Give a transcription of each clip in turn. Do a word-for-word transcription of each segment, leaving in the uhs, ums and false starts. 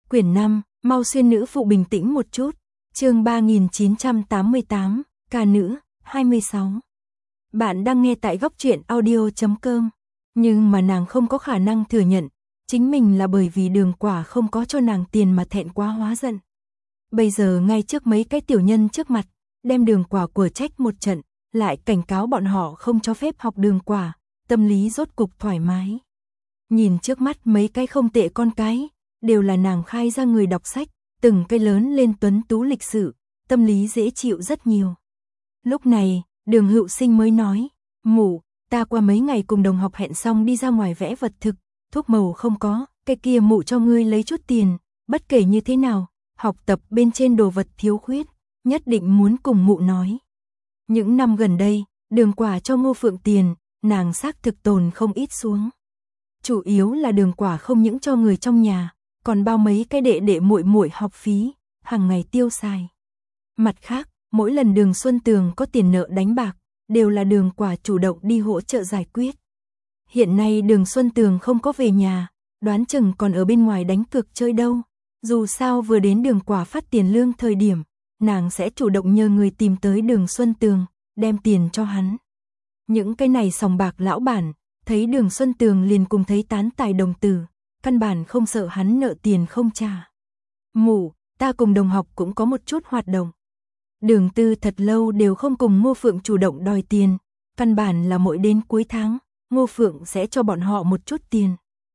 Quyển năm, mau xuyên nữ phụ bình tĩnh một chút. Chương ba nghìn chín trăm tám mươi tám, ca nữ, hai mươi sáu. Bạn đang nghe tại góc truyện audio chấm com. Nhưng mà nàng không có khả năng thừa nhận, chính mình là bởi vì Đường Quả không có cho nàng tiền mà thẹn quá hóa giận. Bây giờ ngay trước mấy cái tiểu nhân trước mặt, đem Đường Quả của trách một trận, lại cảnh cáo bọn họ không cho phép học Đường Quả, tâm lý rốt cục thoải mái. Nhìn trước mắt mấy cái không tệ con cái, đều là nàng khai ra người đọc sách, từng cái lớn lên tuấn tú lịch sự, tâm lý dễ chịu rất nhiều. Lúc này, Đường Hữu Sinh mới nói, mụ, ta qua mấy ngày cùng đồng học hẹn xong đi ra ngoài vẽ vật thực, thuốc màu không có, cái kia mụ cho ngươi lấy chút tiền, bất kể như thế nào, học tập bên trên đồ vật thiếu khuyết, nhất định muốn cùng mụ nói. Những năm gần đây, Đường Quả cho Ngô Phượng tiền, nàng xác thực tồn không ít xuống. Chủ yếu là Đường Quả không những cho người trong nhà, còn bao mấy cái đệ đệ muội muội học phí, hàng ngày tiêu xài. Mặt khác, mỗi lần Đường Xuân Tường có tiền nợ đánh bạc, đều là Đường Quả chủ động đi hỗ trợ giải quyết. Hiện nay Đường Xuân Tường không có về nhà, đoán chừng còn ở bên ngoài đánh cược chơi đâu. Dù sao vừa đến Đường Quả phát tiền lương thời điểm, nàng sẽ chủ động nhờ người tìm tới Đường Xuân Tường, đem tiền cho hắn. Những cái này sòng bạc lão bản, thấy Đường Xuân Tường liền cùng thấy tán tài đồng tử, căn bản không sợ hắn nợ tiền không trả. Mụ, ta cùng đồng học cũng có một chút hoạt động. Đường Tư thật lâu đều không cùng Ngô Phượng chủ động đòi tiền, căn bản là mỗi đến cuối tháng, Ngô Phượng sẽ cho bọn họ một chút tiền.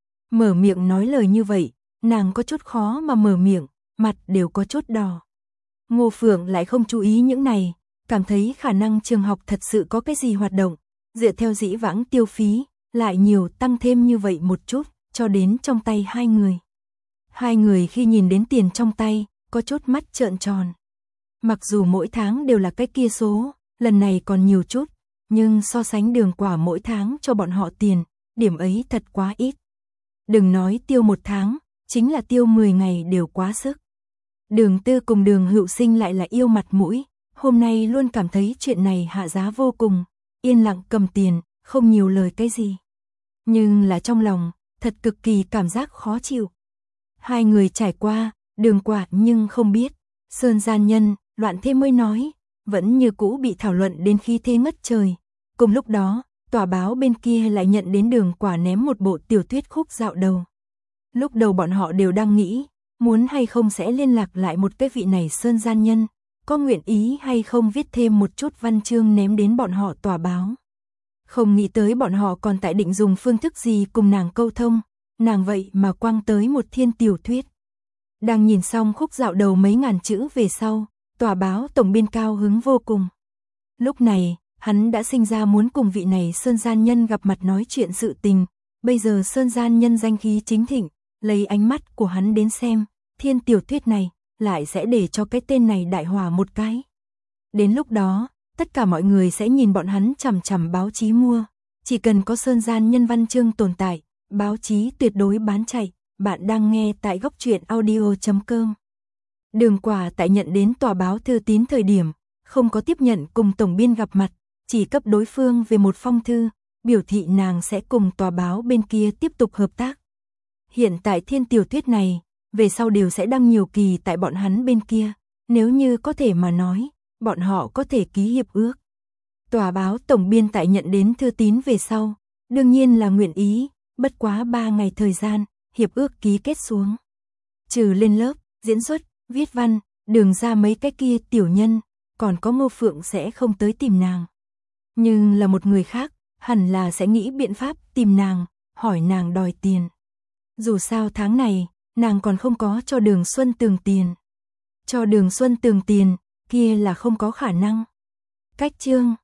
Mở miệng nói lời như vậy, nàng có chút khó mà mở miệng, mặt đều có chút đỏ. Ngô Phượng lại không chú ý những này, cảm thấy khả năng trường học thật sự có cái gì hoạt động, dựa theo dĩ vãng tiêu phí, lại nhiều tăng thêm như vậy một chút, cho đến trong tay hai người. Hai người khi nhìn đến tiền trong tay, có chút mắt trợn tròn. Mặc dù mỗi tháng đều là cái kia số, lần này còn nhiều chút, nhưng so sánh Đường Quả mỗi tháng cho bọn họ tiền, điểm ấy thật quá ít. Đừng nói tiêu một tháng, chính là tiêu mười ngày đều quá sức. Đường Tư cùng Đường Hữu Sinh lại là yêu mặt mũi, hôm nay luôn cảm thấy chuyện này hạ giá vô cùng, yên lặng cầm tiền, không nhiều lời cái gì. Nhưng là trong lòng, thật cực kỳ cảm giác khó chịu. Hai người trải qua, Đường Quả nhưng không biết, Sơn gian nhân, loạn thế mới nói, vẫn như cũ bị thảo luận đến khi thế ngất trời. Cùng lúc đó, tòa báo bên kia lại nhận đến Đường Quả ném một bộ tiểu thuyết khúc dạo đầu. Lúc đầu bọn họ đều đang nghĩ, muốn hay không sẽ liên lạc lại một cái vị này Sơn gian nhân, có nguyện ý hay không viết thêm một chút văn chương ném đến bọn họ tòa báo. Không nghĩ tới bọn họ còn tại định dùng phương thức gì cùng nàng câu thông, nàng vậy mà quăng tới một thiên tiểu thuyết. Đang nhìn xong khúc dạo đầu mấy ngàn chữ về sau, tòa báo tổng biên cao hứng vô cùng. Lúc này, hắn đã sinh ra muốn cùng vị này Sơn gian nhân gặp mặt nói chuyện sự tình, bây giờ Sơn gian nhân danh khí chính thịnh, lấy ánh mắt của hắn đến xem, thiên tiểu thuyết này, lại sẽ để cho cái tên này đại hỏa một cái. Đến lúc đó, tất cả mọi người sẽ nhìn bọn hắn chằm chằm báo chí mua, chỉ cần có Sơn gian nhân văn chương tồn tại, báo chí tuyệt đối bán chạy. Bạn đang nghe tại góc truyện audio chấm com. Đường Quả tại nhận đến tòa báo thư tín thời điểm, không có tiếp nhận cùng tổng biên gặp mặt, chỉ cấp đối phương về một phong thư, biểu thị nàng sẽ cùng tòa báo bên kia tiếp tục hợp tác. Hiện tại thiên tiểu thuyết này, về sau đều sẽ đăng nhiều kỳ tại bọn hắn bên kia, nếu như có thể mà nói, bọn họ có thể ký hiệp ước. Tòa báo tổng biên tại nhận đến thư tín về sau, đương nhiên là nguyện ý, bất quá ba ngày thời gian, hiệp ước ký kết xuống. Trừ lên lớp, diễn xuất, viết văn, Đường ra mấy cái kia tiểu nhân, còn có Ngô Phượng sẽ không tới tìm nàng. Nhưng là một người khác, hẳn là sẽ nghĩ biện pháp tìm nàng, hỏi nàng đòi tiền. Dù sao tháng này, nàng còn không có cho Đường Xuân Tường tiền. Cho Đường Xuân Tường tiền, kia là không có khả năng. Cách chương